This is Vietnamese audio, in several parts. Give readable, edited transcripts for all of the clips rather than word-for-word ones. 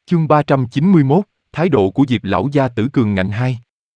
Chương 391, thái độ của Diệp lão gia tử cường ngạnh 2.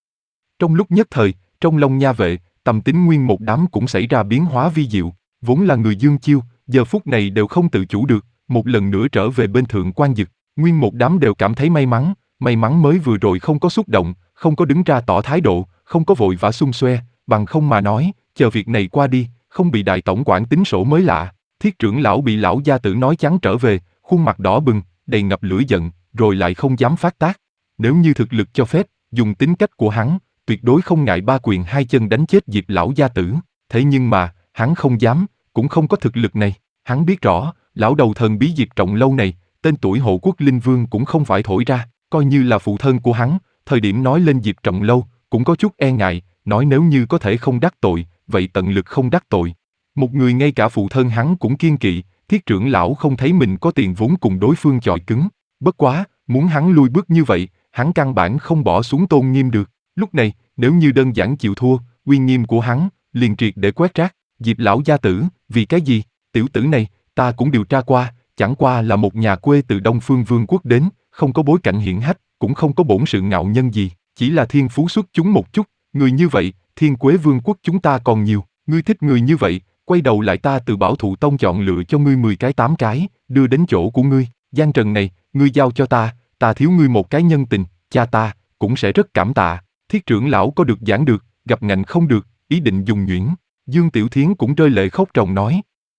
Trong lúc nhất thời, trong lòng Nha Vệ, Tầm Tín nguyên một đám cũng xảy ra biến hóa vi diệu, vốn là người Dương Chiêu, giờ phút này đều không tự chủ được, một lần nữa trở về bên Thượng Quan Dực, nguyên một đám đều cảm thấy may mắn mới vừa rồi không có xúc động, không có đứng ra tỏ thái độ, không có vội vã xung xoe, bằng không mà nói, chờ việc này qua đi, không bị đại tổng quản tính sổ mới lạ. Thiết trưởng lão bị lão gia tử nói chắn trở về, khuôn mặt đỏ bừng, đầy ngập lửa giận, rồi lại không dám phát tác. Nếu như thực lực cho phép, dùng tính cách của hắn, tuyệt đối không ngại ba quyền hai chân đánh chết Diệp lão gia tử. Thế nhưng mà, hắn không dám, cũng không có thực lực này. Hắn biết rõ, lão đầu thần bí Diệp Trọng Lâu này, tên tuổi Hộ Quốc Linh Vương cũng không phải thổi ra, coi như là phụ thân của hắn, thời điểm nói lên Diệp Trọng Lâu, cũng có chút e ngại, nói nếu như có thể không đắc tội, vậy tận lực không đắc tội. Một người ngay cả phụ thân hắn cũng kiêng kỵ, Thiết trưởng lão không thấy mình có tiền vốn cùng đối phương chọi cứng. Bất quá, muốn hắn lui bước như vậy, hắn căn bản không bỏ xuống tôn nghiêm được. Lúc này, nếu như đơn giản chịu thua, uy nghiêm của hắn, liền triệt để quét rác. Diệp lão gia tử, vì cái gì? Tiểu tử này, ta cũng điều tra qua, chẳng qua là một nhà quê từ Đông Phương Vương quốc đến, không có bối cảnh hiển hách, cũng không có bổn sự ngạo nhân gì, chỉ là thiên phú xuất chúng một chút. Người như vậy, Thiên Quế Vương quốc chúng ta còn nhiều, ngươi thích người như vậy, quay đầu lại ta từ Bảo Thụ Tông chọn lựa cho ngươi 10 cái 8 cái, đưa đến chỗ của ngươi. Giang Trần này, ngươi giao cho ta thiếu ngươi một cái nhân tình, cha ta cũng sẽ rất cảm tạ. Thiết trưởng lão có được giảng được, gặp ngạnh không được, ý định dùng nhuyễn. Dương Tiểu Thiến cũng rơi lệ khóc ròng nói: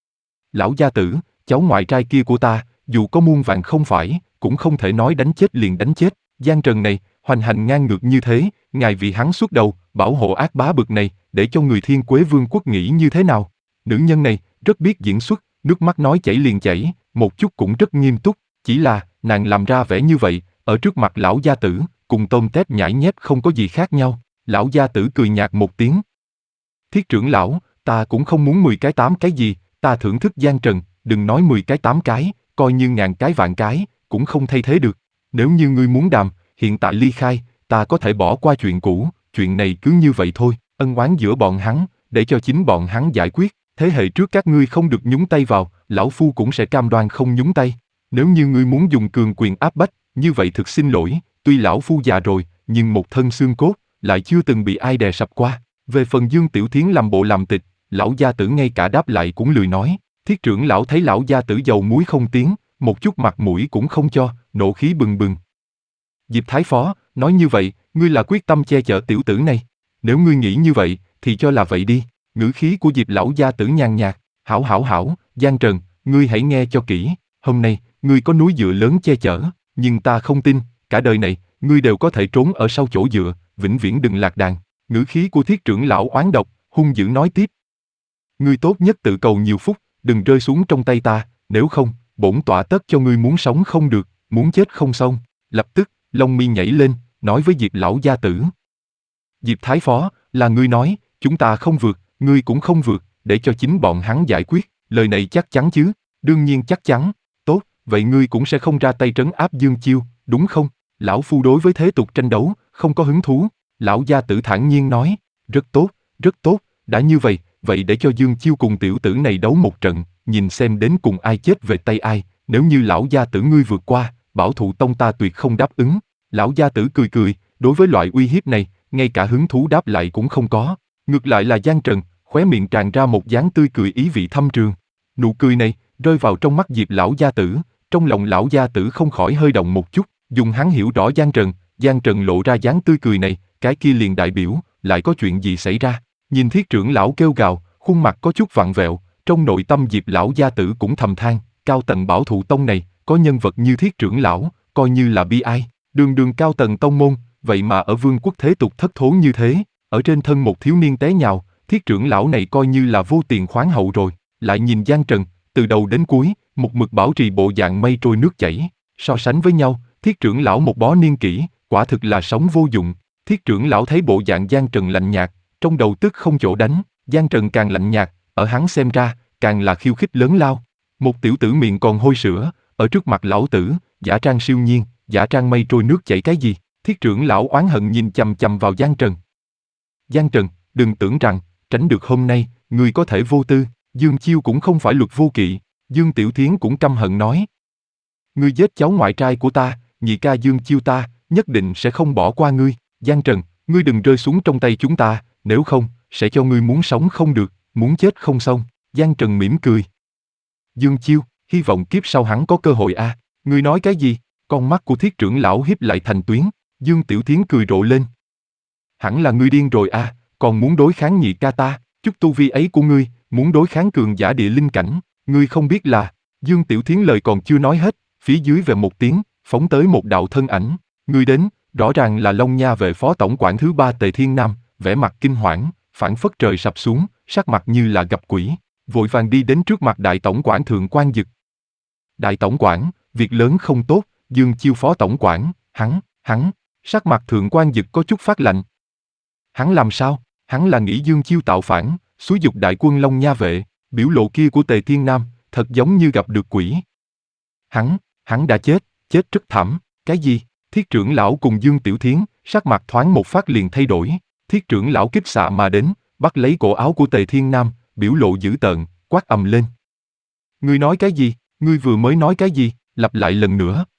lão gia tử, cháu ngoại trai kia của ta, dù có muôn vạn không phải, cũng không thể nói đánh chết liền đánh chết. Giang Trần này, hoành hành ngang ngược như thế, ngài vì hắn xuất đầu, bảo hộ ác bá bực này, để cho người Thiên Quế Vương quốc nghĩ như thế nào? Nữ nhân này, rất biết diễn xuất, nước mắt nói chảy liền chảy, một chút cũng rất nghiêm túc, chỉ là, nàng làm ra vẻ như vậy, ở trước mặt lão gia tử, cùng tôm tép nhãi nhép không có gì khác nhau. Lão gia tử cười nhạt một tiếng: Thiết trưởng lão, ta cũng không muốn 10 cái 8 cái gì, ta thưởng thức Giang Trần, đừng nói 10 cái 8 cái, coi như ngàn cái vạn cái, cũng không thay thế được. Nếu như ngươi muốn đàm, hiện tại ly khai, ta có thể bỏ qua chuyện cũ, chuyện này cứ như vậy thôi, ân oán giữa bọn hắn, để cho chính bọn hắn giải quyết. Thế hệ trước các ngươi không được nhúng tay vào, lão phu cũng sẽ cam đoan không nhúng tay. Nếu như ngươi muốn dùng cường quyền áp bách, như vậy thực xin lỗi, tuy lão phu già rồi, nhưng một thân xương cốt, lại chưa từng bị ai đè sập qua. Về phần Dương Tiểu Thiến làm bộ làm tịch, lão gia tử ngay cả đáp lại cũng lười nói. Thiết trưởng lão thấy lão gia tử dầu muối không tiếng, một chút mặt mũi cũng không cho, nộ khí bừng bừng. Diệp Thái Phó, nói như vậy, ngươi là quyết tâm che chở tiểu tử này. Nếu ngươi nghĩ như vậy, thì cho là vậy đi. Ngữ khí của Diệp lão gia tử nhàn nhạt. Hảo, Giang Trần, ngươi hãy nghe cho kỹ. Hôm nay, ngươi có núi dựa lớn che chở, nhưng ta không tin, cả đời này, ngươi đều có thể trốn ở sau chỗ dựa, vĩnh viễn đừng lạc đàn. Ngữ khí của Thiết trưởng lão oán độc, hung dữ nói tiếp: ngươi tốt nhất tự cầu nhiều phúc, đừng rơi xuống trong tay ta, nếu không, bổn tọa tất cho ngươi muốn sống không được, muốn chết không xong. Lập tức, lông mi nhảy lên, nói với Diệp lão gia tử: Diệp Thái Phó, là ngươi nói, chúng ta không vượt, ngươi cũng không vượt, để cho chính bọn hắn giải quyết, lời này chắc chắn chứ? Đương nhiên chắc chắn. Tốt, vậy ngươi cũng sẽ không ra tay trấn áp Dương Chiêu, đúng không? Lão phu đối với thế tục tranh đấu, không có hứng thú. Lão gia tử thản nhiên nói: rất tốt, đã như vậy, vậy để cho Dương Chiêu cùng tiểu tử này đấu một trận, nhìn xem đến cùng ai chết về tay ai, nếu như lão gia tử ngươi vượt qua, Bảo Thụ Tông ta tuyệt không đáp ứng. Lão gia tử cười, đối với loại uy hiếp này, ngay cả hứng thú đáp lại cũng không có. Ngược lại là Giang Trần, khóe miệng tràn ra một dáng tươi cười ý vị thâm trường. Nụ cười này, rơi vào trong mắt Diệp lão gia tử, trong lòng lão gia tử không khỏi hơi động một chút, dùng hắn hiểu rõ Giang Trần lộ ra dáng tươi cười này, cái kia liền đại biểu, lại có chuyện gì xảy ra. Nhìn Thiết trưởng lão kêu gào, khuôn mặt có chút vặn vẹo, trong nội tâm Diệp lão gia tử cũng thầm than, cao tầng Bảo Thụ Tông này, có nhân vật như Thiết trưởng lão, coi như là bi ai. Đường cao tầng tông môn, vậy mà ở vương quốc thế tục thất thốn như thế, ở trên thân một thiếu niên té nhào, Thiết trưởng lão này coi như là vô tiền khoáng hậu rồi. Lại nhìn Giang Trần, từ đầu đến cuối, một mực bảo trì bộ dạng mây trôi nước chảy, so sánh với nhau, Thiết trưởng lão một bó niên kỷ, quả thực là sống vô dụng. Thiết trưởng lão thấy bộ dạng Giang Trần lạnh nhạt, trong đầu tức không chỗ đánh, Giang Trần càng lạnh nhạt, ở hắn xem ra, càng là khiêu khích lớn lao. Một tiểu tử miệng còn hôi sữa, ở trước mặt lão tử, giả trang siêu nhiên, giả trang mây trôi nước chảy cái gì? Thiết trưởng lão oán hận nhìn chằm chằm vào Giang Trần. Giang Trần, đừng tưởng rằng, tránh được hôm nay, ngươi có thể vô tư, Dương Chiêu cũng không phải luật vô kỵ. Dương Tiểu Thiến cũng căm hận nói: ngươi giết cháu ngoại trai của ta, nhị ca Dương Chiêu ta, nhất định sẽ không bỏ qua ngươi. Giang Trần, ngươi đừng rơi xuống trong tay chúng ta, nếu không, sẽ cho ngươi muốn sống không được, muốn chết không xong. Giang Trần mỉm cười. Dương Chiêu, hy vọng kiếp sau hắn có cơ hội a. Ngươi nói cái gì? Con mắt của Thiết trưởng lão híp lại thành tuyến. Dương Tiểu Thiến cười rộ lên. Hẳn là ngươi điên rồi a, còn muốn đối kháng nhị ca ta, chút tu vi ấy của ngươi, muốn đối kháng cường giả địa linh cảnh, ngươi không biết là. Dương Tiểu Thiến lời còn chưa nói hết, phía dưới về một tiếng, phóng tới một đạo thân ảnh. Ngươi đến, rõ ràng là Long Nha vệ phó tổng quản thứ 3 Tề Thiên Nam, vẻ mặt kinh hoảng, phảng phất trời sập xuống, sắc mặt như là gặp quỷ, vội vàng đi đến trước mặt đại tổng quản Thượng Quan Dực. Đại tổng quản, việc lớn không tốt, Dương Chiêu phó tổng quản, hắn, sắc mặt Thượng Quan Dực có chút phát lạnh. Hắn làm sao? Hắn là nghĩ Dương Chiêu tạo phản, xúi dục đại quân Long Nha vệ, biểu lộ kia của Tề Thiên Nam, thật giống như gặp được quỷ. Hắn đã chết rất thảm. Cái gì? Thiết trưởng lão cùng Dương Tiểu Thiến, sắc mặt thoáng một phát liền thay đổi. Thiết trưởng lão kích xạ mà đến, bắt lấy cổ áo của Tề Thiên Nam, biểu lộ dữ tợn, quát ầm lên. Ngươi nói cái gì? Ngươi vừa mới nói cái gì? Lặp lại lần nữa.